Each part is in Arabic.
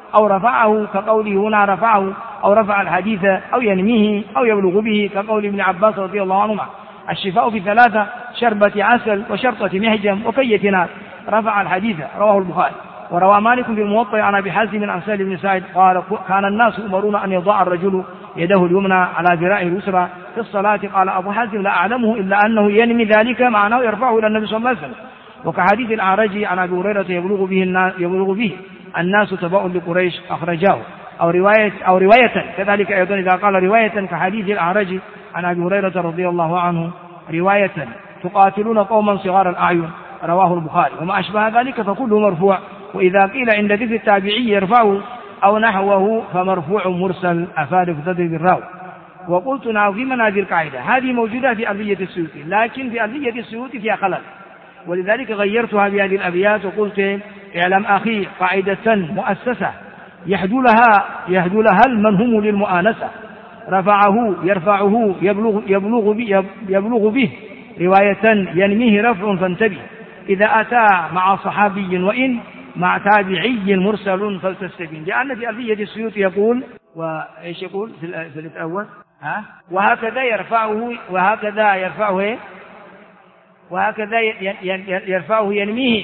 أو رفعه كقوله هنا رفعه أو رفع الحديث أو ينميه أو يبلغ به كقول ابن عباس رضي الله عنهما الشفاء في 3 شربة عسل وشرطة مهجم وكية نار رفع الحديث رواه البخاري. وروى مالك في الموطأ عن أبي حازم عن سهل بن سعد قال كان الناس يؤمرون أن يضع الرجل يده اليمنى على ذراعه اليسرى في الصلاة. قال أبو حازم لا أعلمه إلا أنه ينمي ذلك معناه يرفعه إلى النبي صلى الله عليه وسلم. وكحديث الأعرج عن أبي هريرة يبلغ به الناس تبع لقريش أخرجاه أو رواية كذلك أيضا إذا قال رواية كحديث الأعرج عن أبي هريرة رضي الله عنه رواية تقاتلون قوما صغار الأعين رواه البخاري. وما أشبه ذلك فكله مرفوع. وإذا قيل عند ذكر التابعي يرفعه أو نحوه فمرفوع مرسل أفاد فتدري الراوي. وقلت في منازل القاعدة هذه موجودة في ألفية السيوطي لكن في ألفية السيوطي فيها خلل ولذلك غيرتها بهذه الأبيات وقلت اعلم أخي قاعدة مؤسسة يهدو لها المنهم للمؤانسة رفعه يرفعه يبلغ به رواية ينميه رفع فانتبه إذا أتى مع صحابي وإن مع تابعي مرسل فلتستبين. لأن في ألفية السيوطي يقول وإيش يقول في الأول وهكذا يرفعه ينميه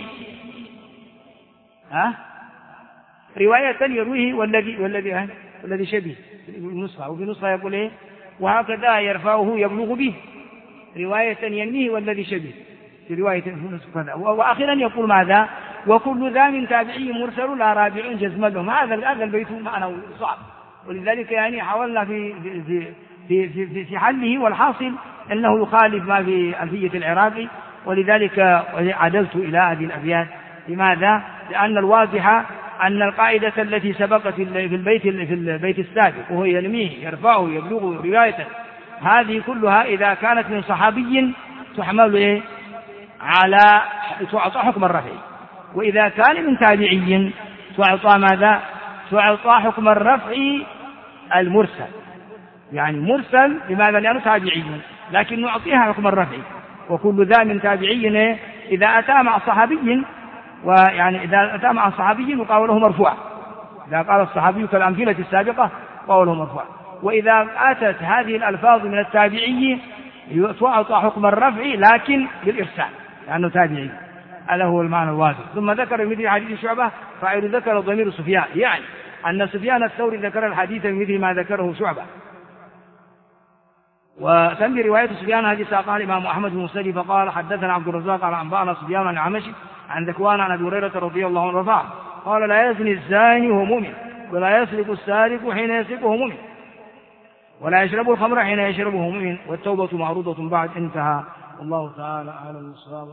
رواية يرويه والذي شبه النسخة. وفي نسخة يقول إيه وهكذا يرفعه يبلغ به رواية ينميه والذي شبه في رواية كذا. وأخيرا يقول ماذا وكل ذا من تابعي مرسل لا رابع جزم لهم. هذا البيت معنى صعب ولذلك يعني حاولنا في حله والحاصل أنه يخالف ما في ألفية العراقي ولذلك عدلت إلى هذه الأبيات. لماذا؟ لأن الواضح أن القاعدة التي سبقت في البيت السابق وهو ينميه يرفعه يبلغ رواية هذه كلها إذا كانت من صحابي تحمل على تعطى حكم الرفع وإذا كان من تابعي تعطى ماذا؟ تعطى حكم الرفع المرسل يعني مرسل. لماذا؟ لأنه تابعي لكن نعطيها حكم الرفع. وكل ذا من تابعي إذا أتى مع صحابي ويعني إذا أتى مع صحابي قوله مرفوع إذا قال الصحابي كالأمثلة السابقة قوله مرفوع. وإذا أتت هذه الألفاظ من التابعي تعطى حكم الرفع لكن بالإرسال لأنه تابعي. هذا هو المعنى الواضح. ثم ذكر مثل حديث شعبة فاعل ذكر ضمير سفيان يعني أن سفيان الثوري ذكر الحديث بمثل ما ذكره شعبة. وتم رواية سفيان هذه ساقها الإمام أحمد بن مسند فقال حدثنا عبد الرزاق على أنبأنا سفيان عن الأعمش عن ذكوان عن أبي هريرة رضي الله عنه رفعه قال لا يزني الزاني وهو مؤمن ولا يسرق السارق حين يسرق وهو مؤمن ولا يشرب الخمر حين يشربه مؤمن والتوبة معروضة بعد انتهى. والله تعالى أعلم بالصواب.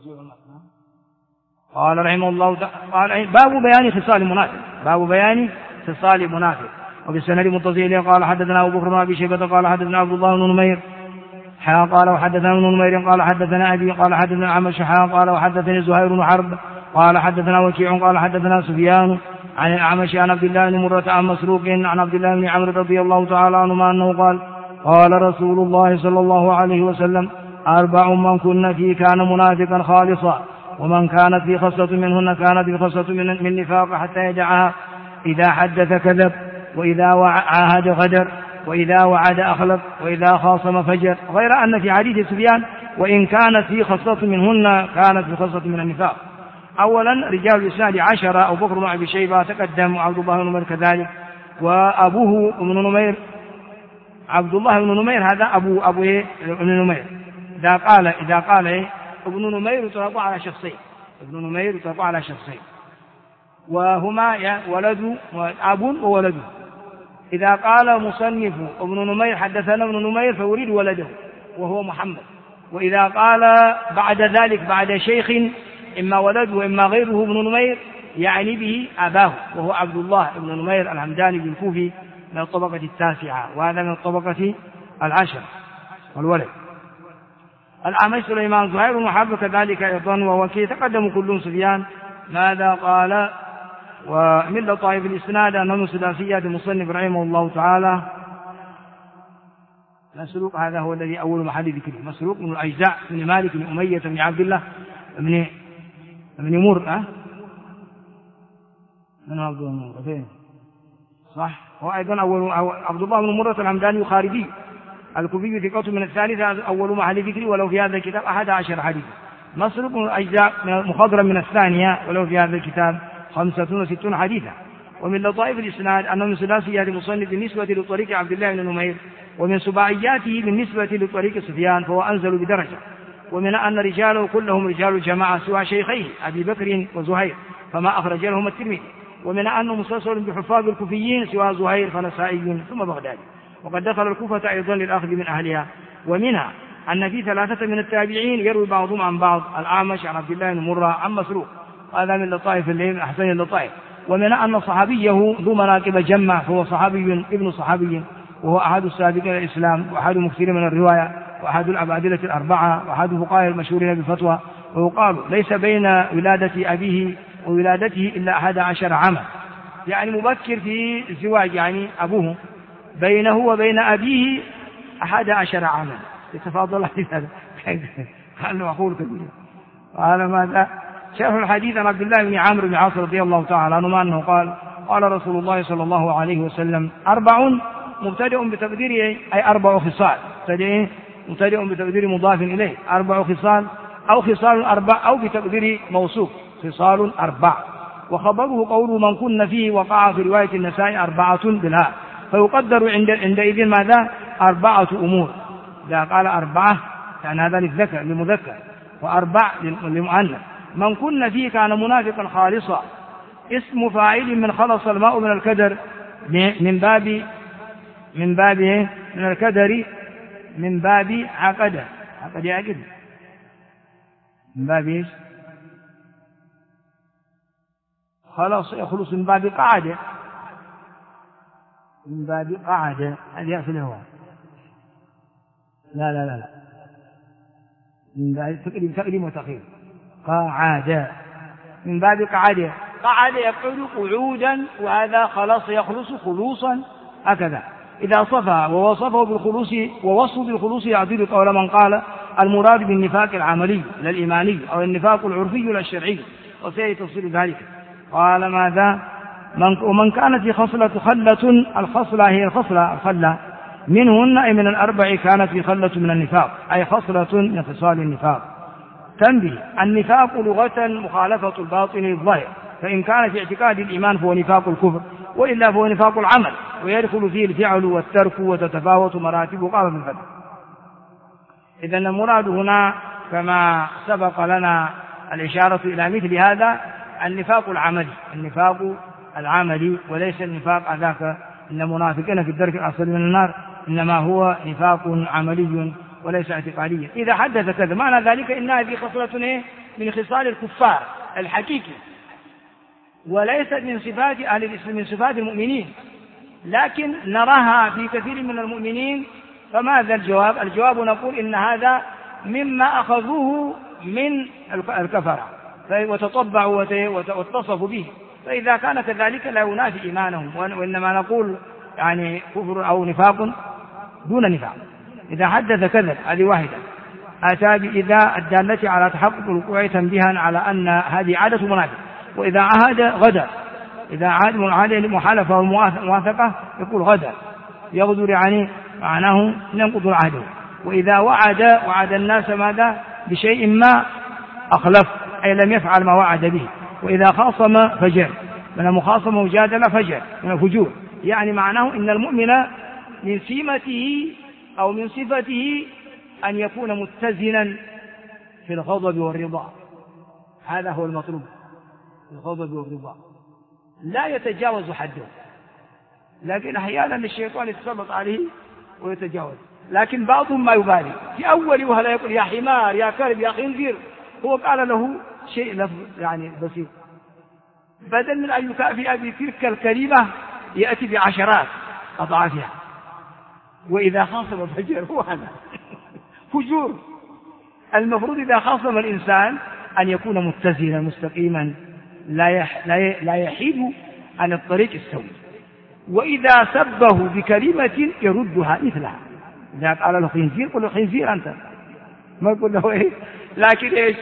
قال رحمه الله تعالى باب بيان خصال المنافق وبالسند متصل قال حدثنا أبو بكر بن أبي شيبة قال حدثنا عبد الله بن نمير قال وحدثنا ابن نمير قال حدثنا أبي قال حدثنا عمش قال وحدثني زهير بن حرب قال حدثنا وكيع قال حدثنا سفيان عن الأعمش عن عبد الله بن مرة عن مسروق عن عبد الله بن عمرو رضي الله تعالى عنهما أنه قال رسول الله صلى الله عليه وسلم 4 من كن فيه كان منافقا خالصا ومن كانت في خصلة منهن كانت في خصلة من نفاق حتى يدعها إذا حدث كذب وإذا عاهد غدر وإذا وعد أخلف وإذا خاصم فجر. غير أن في حديث سفيان وإن كانت في خصلة منهن كانت في خصلة من النفاق. أولا رجال الإسناد 10 أبو بكر بن أبي شيبة تقدم وعبد الله بن نمير كذلك وأبوه ابن نمير عبد الله بن نمير هذا أبو ابن نمير. إذا قال ابن نمير يطلق على شخصين وهما ولد أب وولده. إذا قال مصنف ابن نمير حدثنا ابن نمير فيريد ولده وهو محمد. وإذا قال بعد ذلك بعد شيخ إما ولده وإما غيره ابن نمير يعني به أباه وهو عبد الله بن نمير الهمداني بالكوفي من الطبقة 9 وهذا من الطبقة 10 والولد. الأعمش سليمان زهير بن حرب كذلك أيضا ووكيع تقدم كلهم سفيان. ماذا قال؟ ومن لطائف الإسناد أنه ثلاثيات المصنف رحمه الله تعالى مسروق هذا هو الذي أول محل ذكره مسروق بن الأجزاء بن مالك بن أمية بن عبد الله بن مر من عبد الله صح. وأيضا عبد الله بن مرة الحمداني الخارجي الكوفي ثقة من الثالثة أول محل ذكري ولو في هذا الكتاب 11 حديثا. مسروق أجزاء مخضرا من الثانية ولو في هذا الكتاب 65 حديثا. ومن لطائف الإسناد أنه من ثلاثيات المصنف بالنسبة لطريق عبد الله بن نمير، ومن سباعياته بالنسبة لطريق سفيان فهو أنزل بدرجة. ومن أن رجاله كلهم رجال الجماعة سوى شيخيه أبي بكر وزهير فما أخرج لهم الترمذي. ومن أنه مسلسل بحفاظ الكوفيين سوى زهير فنسائي ثم بغدادي، وقد دخل الكوفة أيضا للأخذ من أهلها. ومنها أن في 3 من التابعين يروي بعضهم عن بعض، الأعمش عن عبد الله بن مرة عن مسروق، هذا من لطائف الليل أحسن اللطائف. ومن أن صحابيه ذو مناقب جمع فهو صحابي ابن صحابي، وهو أحد السابقين إلى الإسلام وأحد مكثرين من الرواية وأحد الأبادلة الأربعة وأحد فقهاء المشهورين بالفتوى. ويقال ليس بين ولادة أبيه وولادته إلا 11 عاما، يعني مبكر في الزواج، يعني أبوه بينه وبين أبيه 11 عاما. يتفاضل هذا قال أقول كثير. قال ماذا؟ شرح الحديث عن عبد الله بن عمرو بن عاص رضي الله تعالى عنه أنه قال قال رسول الله صلى الله عليه وسلم 4 مبتدئ بتقدير أي 4 خصال، مبتدئ بتقدير مضاف إليه 4 خصال أو خصال 4 أو بتقدير موصوف خصال 4. وخبره قوله من كن فيه وقع في رواية النسائي 4 بالهاء، فيقدر عندئذ ماذا؟ 4 أمور. إذا قال 4 كان هذا للمذكر و4 للمؤنث. من كن فيه كان منافقا خالصا، اسم فاعل من خلص الماء من الكدر، من باب الكدر من باب عقد من باب ايش؟ خلاص يخلص من باب قعدة، من باب قعدة هذه أصل هو لا من باب تقديم وتأخير قعدة، من باب قعدة يقعد قعودا، وهذا خلاص يخلص خلوصا هكذا. إذا صفى ووصفه بالخلوص ووصفه بالخلوص يعدل قول من قال المراد بالنفاق العملي لا الإيماني أو النفاق العرفي لا الشرعي، وسيأتي تفصيل ذلك. قال ماذا؟ ومن كانت في خصلة خلة، الخصلة هي الخلة منهن أي من 4 كانت في خلة من النفاق أي خصلة من خصال النفاق. تنبيه: النفاق لغة مخالفة الباطن للظاهر، فإن كان في اعتقاد الإيمان فهو نفاق الكفر، وإلا فهو نفاق العمل، ويدخل فيه الفعل والترك وتتفاوت مراتبه قال في الفتح. إذن المراد هنا كما سبق لنا الإشارة إلى مثل هذا النفاق العملي وليس النفاق ذاك إن منافقين في الدرك الأسفل من النار، إنما هو نفاق عملي وليس اعتقاديا. إذا حدث كذا معنى ذلك إن هذه خصلة من خصال الكفار الحقيقي، وليست من صفات أهل الإسلام، من صفات المؤمنين، لكن نراها في كثير من المؤمنين. فماذا الجواب؟ الجواب نقول إن هذا مما أخذوه من الكفرة وتطبعوا واتصفوا به، فإذا كان كذلك لا ينافي إيمانهم، وإنما نقول يعني كفر أو نفاق دون نفاق. إذا حدث كذب هذه واحدة، أتى بإذا الدالة على تحقق الوقوع تنبيها على أن هذه عادة منافق. وإذا عهد غدر، إذا عاد محالفة ومواثقة يقول غدر يغدر، يعني معناه ينقض عهده. وإذا وعد الناس ماذا؟ بشيء ما أخلف، أي لم يفعل ما وعد به. وإذا خاصم فجر، من المخاصمة وجادل فجر من الفجور، يعني معناه إن المؤمن من سمته أو من صفته أن يكون متزنا في الغضب والرضا، هذا هو المطلوب، الغضب والرضا لا يتجاوز حده. لكن أحيانا الشيطان يتسلط عليه ويتجاوز، لكن بعضهم ما يبالي في أول وهلا يقول يا حمار يا كلب يا خنزير، هو قال له شيء لفظ يعني بسيط، بدل من أن يكافئ بتلك الكلمة يأتي بعشرات أضعافها. وإذا خاصم فجر هو هذا فجور. المفروض إذا خاصم الإنسان أن يكون متزنا مستقيما لا يحيد عن الطريق السوي. وإذا سبه بكلمة يردها مثلها، إذا قال له خنزير قل له خنزير أنت، ما يقول له إيه، لكن إيش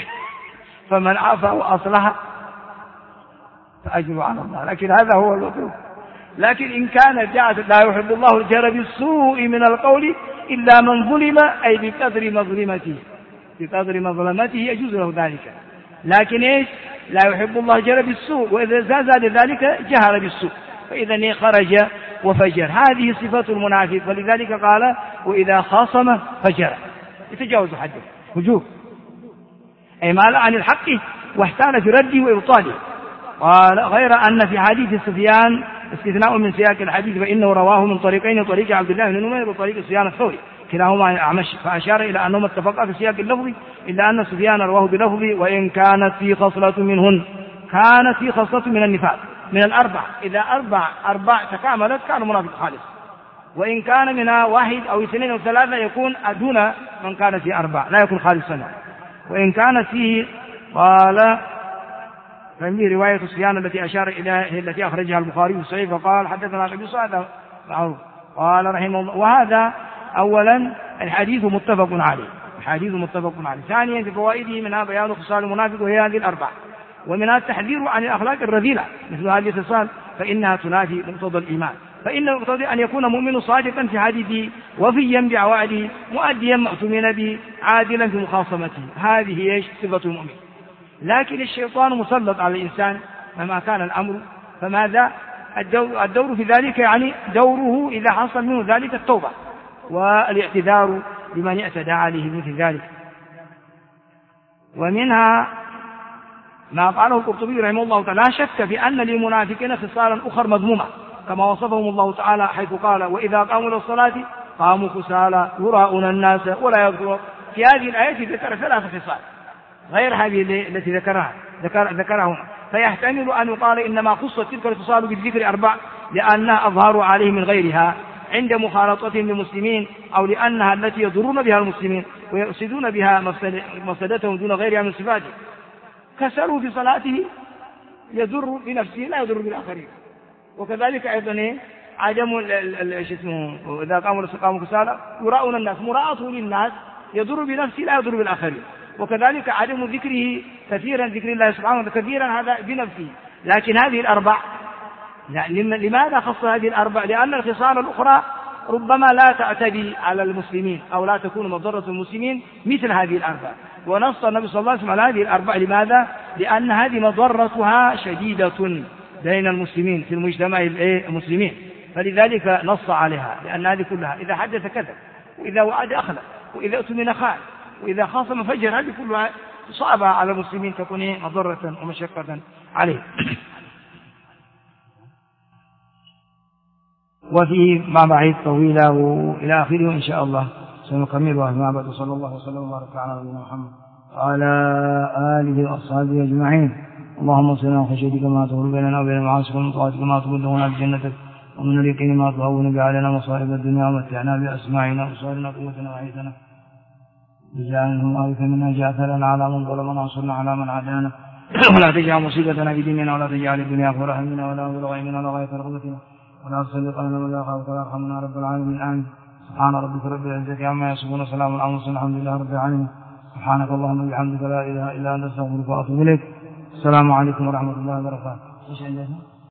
فمن عفا وأصلح فأجر على الله. لكن هذا هو المطلوب. لكن إن كانت جاءت لا يحب الله الجهر بالسوء من القول إلا من ظلم أي بقدر مظلمته، بقدر مظلمته يجوز له ذلك. لكن إيش؟ لا يحب الله الجهر بالسوء، وإذا زاد ذلك جهر بالسوء، فإذا خرج وفجر. هذه صفة المنافق، ولذلك قال وإذا خاصم فجر، يتجاوز حده وجوب، أي مال عن الحق واحتال في رده وإبطاله. قال غير أن في حديث سفيان استثناء من سياق الحديث، فإنه رواه من طريقين، طريق عبد الله بن نمير وطريق سفيان الثوري كلاهما عن الأعمش، فأشار إلى أنهما اتفقا في سياق اللفظ، إلا أن سفيان رواه بلفظ وإن كانت في خصلة منهن، كانت في خصلة من النفاق من الأربع، إذا أربع تكاملت كان منافق خالص، وإن كان منها واحد أو اثنين أو ثلاثة يكون أدون من كان في أربع، لا يكون خالصا. وإن كانت فيه قال فهذه رواية سفيان التي أشار إليها التي أخرجها البخاري في الصحيح، فقال حدثنا أبي صالح معروف قال رحمه الله. وهذا أولا الحديث متفق عليه، الحديث متفق عليه. ثانيا في فوائده منها بيان خصال المنافق وهي هذه الأربع، ومنها التحذير عن الأخلاق الرذيلة مثل هذه الخصال، فإنها تنافي مقتضى الإيمان، فإن المقتضى أن يكون مؤمن صادقا في حديثه، وفيا بعوائده، مؤديا مأتمنا به، عادلا في مخاصمته. هذه هي صفة المؤمن. لكن الشيطان مسلط على الإنسان مهما كان الأمر، فماذا الدور في ذلك؟ يعني دوره إذا حصل منه ذلك التوبة والاعتذار لمن اعتدى عليه مثل ذلك. ومنها ما قاله القرطبي رحمه الله تعالى: لا شك في أن للمنافقين خصالا أخرى مذمومة كما وصفهم الله تعالى حيث قال: وإذا قاموا إلى الصلاة قاموا كسالى يراءون الناس ولا يذكرون. في هذه الآية ذكر 3 خصال غير هذه التي ذكرها هنا، فيحتمل أن يقال إنما خصت تلك الخصال بالذكر 4 لأنها أظهر عليه من غيرها عند مخالطتهم للمسلمين، أو لأنها التي يضرون بها المسلمين ويفسدون بها مفسدتهم دون غيرها من صفاته. كسلوا في صلاته يضر بنفسه لا يضر بالآخرين. وكذلك أيضا عدم إذا قاموا كسالى يراءون الناس، مراءته للناس يضر بنفسه لا يضر بالآخرين. وكذلك عدم ذكره كثيرا، ذكر الله سبحانه وتعالى كثيرا هذا بنفسه. لكن هذه الأربع لماذا خص هذه الأربع؟ لأن الخصال الأخرى ربما لا تعتدي على المسلمين أو لا تكون مضرة المسلمين مثل هذه الأربع، ونص النبي صلى الله عليه وسلم على هذه الأربع. لماذا؟ لأن هذه مضرتها شديدة بين المسلمين في المجتمع المسلمين، فلذلك نص عليها، لأن هذه كلها إذا حدث كذب، وإذا وعد أخلف، وإذا اؤتمن خان، وإذا خاصم فجر، هذه كلها صعبة على المسلمين تكون مضرة ومشقة عليه. وفيه مواعيد طويلة وإلى آخره، وإن شاء الله سنكملها فيما بعد. صلى الله وسلم وبارك على نبينا محمد وعلى آله وأصحابه أجمعين. اللهم صل على خشيتك ما تهون بيننا وبين معاصيك، ومن طاعتك ما تبلغنا بجنتك، ومن اليقين ما تهون به علينا مصائب الدنيا، ومتعنا بأسماعنا وأبصارنا وقوتنا وحياتنا بجعلهم وارث منا، جعلنا على من ظلمنا وانصرنا على من عادانا، ولا تجعل مصيبتنا في ديننا، ولا تجعل الدنيا أكبر همنا ولا مبلغ علمنا ولا غاية رغبتنا، ولا تسلط علينا من لا يخافك ولا يرحمنا رب العالمين. آمين. سبحان ربك رب العزة عما يصفون وسلام على المرسلين الحمد لله رب العالمين. سبحانك اللهم وبحمدك لا إله إلا أنت أستغفرك وأتوب إليك. السلام عليكم ورحمة الله وبركاته.